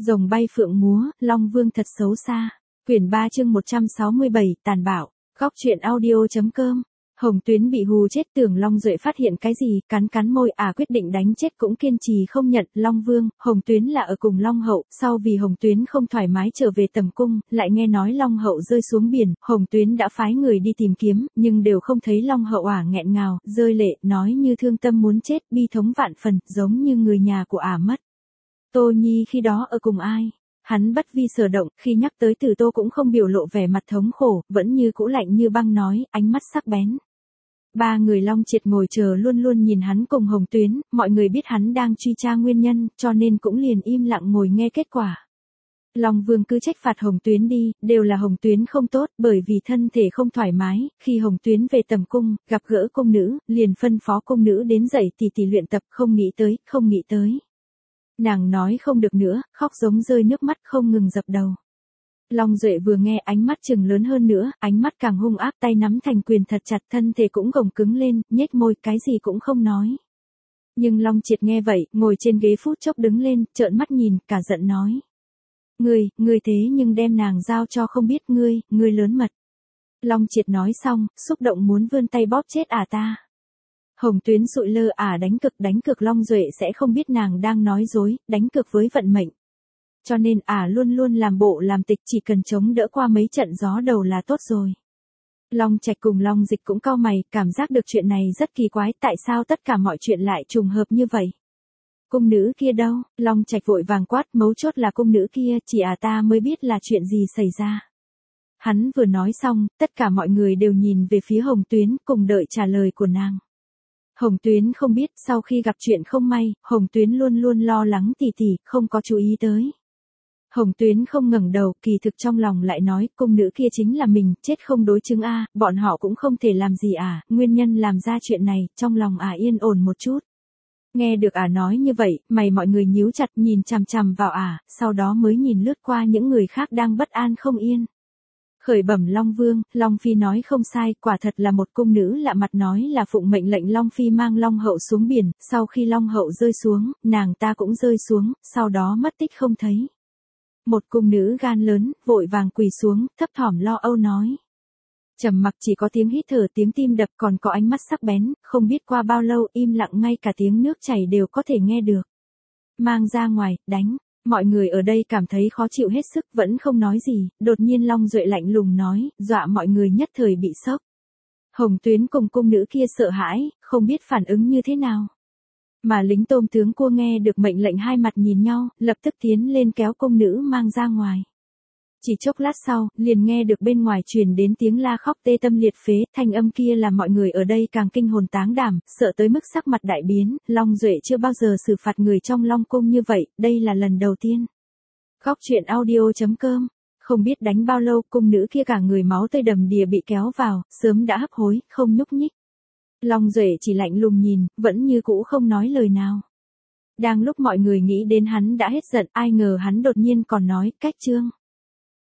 Rồng bay phượng múa, Long Vương thật xấu xa. Quyển 3 chương 167, tàn bạo. Góc truyện audio.com. Hồng Tuyến bị hù chết, tưởng Long Duệ phát hiện cái gì, cắn môi, quyết định đánh chết cũng kiên trì không nhận. Long Vương, Hồng Tuyến là ở cùng Long Hậu, sau vì Hồng Tuyến không thoải mái trở về tầm cung, lại nghe nói Long Hậu rơi xuống biển, Hồng Tuyến đã phái người đi tìm kiếm, nhưng đều không thấy Long Hậu nghẹn ngào, rơi lệ, nói như thương tâm muốn chết, bi thống vạn phần, giống như người nhà của mất. Tô Nhi khi đó ở cùng ai? Hắn bất vi sở động, khi nhắc tới Tử Tô cũng không biểu lộ vẻ mặt thống khổ, vẫn như cũ lạnh như băng nói, ánh mắt sắc bén. Ba người Long Triệt ngồi chờ luôn luôn nhìn hắn cùng Hồng Tuyến, mọi người biết hắn đang truy tra nguyên nhân, cho nên cũng liền im lặng ngồi nghe kết quả. Long Vương cứ trách phạt Hồng Tuyến đi, đều là Hồng Tuyến không tốt, bởi vì thân thể không thoải mái, khi Hồng Tuyến về tầm cung, gặp gỡ cung nữ, liền phân phó cung nữ đến dạy tỷ luyện tập, không nghĩ tới. Nàng nói không được nữa, khóc giống rơi nước mắt không ngừng dập đầu. Long Duệ vừa nghe ánh mắt trừng lớn hơn nữa, ánh mắt càng hung ác, tay nắm thành quyền thật chặt, thân thể cũng gồng cứng lên, nhếch môi, cái gì cũng không nói. Nhưng Long Triệt nghe vậy, ngồi trên ghế phút chốc đứng lên, trợn mắt nhìn, cả giận nói. Ngươi thế nhưng đem nàng giao cho không biết ngươi lớn mật. Long Triệt nói xong, xúc động muốn vươn tay bóp chết ta. Hồng Tuyến sụi lơ đánh cược Long Duệ sẽ không biết nàng đang nói dối, đánh cược với vận mệnh. Cho nên luôn luôn làm bộ làm tịch, chỉ cần chống đỡ qua mấy trận gió đầu là tốt rồi. Long Trạch cùng Long Dịch cũng cau mày, cảm giác được chuyện này rất kỳ quái, tại sao tất cả mọi chuyện lại trùng hợp như vậy? Cung nữ kia đâu? Long Trạch vội vàng quát, mấu chốt là cung nữ kia, chỉ ta mới biết là chuyện gì xảy ra. Hắn vừa nói xong, tất cả mọi người đều nhìn về phía Hồng Tuyến, cùng đợi trả lời của nàng. Hồng Tuyến không biết, sau khi gặp chuyện không may, Hồng Tuyến luôn luôn lo lắng tỷ, không có chú ý tới. Hồng Tuyến không ngẩng đầu, kỳ thực trong lòng lại nói, cung nữ kia chính là mình, chết không đối chứng bọn họ cũng không thể làm gì nguyên nhân làm ra chuyện này, trong lòng yên ổn một chút. Nghe được nói như vậy, mày mọi người nhíu chặt nhìn chằm chằm vào sau đó mới nhìn lướt qua những người khác đang bất an không yên. Khởi bẩm Long Vương, Long Phi nói không sai, quả thật là một cung nữ lạ mặt nói là phụng mệnh lệnh Long Phi mang Long Hậu xuống biển, sau khi Long Hậu rơi xuống, nàng ta cũng rơi xuống, sau đó mất tích không thấy. Một cung nữ gan lớn, vội vàng quỳ xuống, thấp thỏm lo âu nói. Trầm mặc chỉ có tiếng hít thở, tiếng tim đập, còn có ánh mắt sắc bén, không biết qua bao lâu im lặng, ngay cả tiếng nước chảy đều có thể nghe được. Mang ra ngoài, đánh. Mọi người ở đây cảm thấy khó chịu hết sức, vẫn không nói gì, đột nhiên Long Duệ lạnh lùng nói, dọa mọi người nhất thời bị sốc. Hồng Tuyến cùng cung nữ kia sợ hãi, không biết phản ứng như thế nào. Mà lính tôm tướng cua nghe được mệnh lệnh hai mặt nhìn nhau, lập tức tiến lên kéo cung nữ mang ra ngoài. Chỉ chốc lát sau, liền nghe được bên ngoài truyền đến tiếng la khóc tê tâm liệt phế, thanh âm kia làm mọi người ở đây càng kinh hồn táng đảm, sợ tới mức sắc mặt đại biến, Long Duệ chưa bao giờ xử phạt người trong Long Cung như vậy, đây là lần đầu tiên. Góc truyện audio.com. Không biết đánh bao lâu, cung nữ kia cả người máu tươi đầm đìa bị kéo vào, sớm đã hấp hối, không nhúc nhích. Long Duệ chỉ lạnh lùng nhìn, vẫn như cũ không nói lời nào. Đang lúc mọi người nghĩ đến hắn đã hết giận, ai ngờ hắn đột nhiên còn nói, cách chương.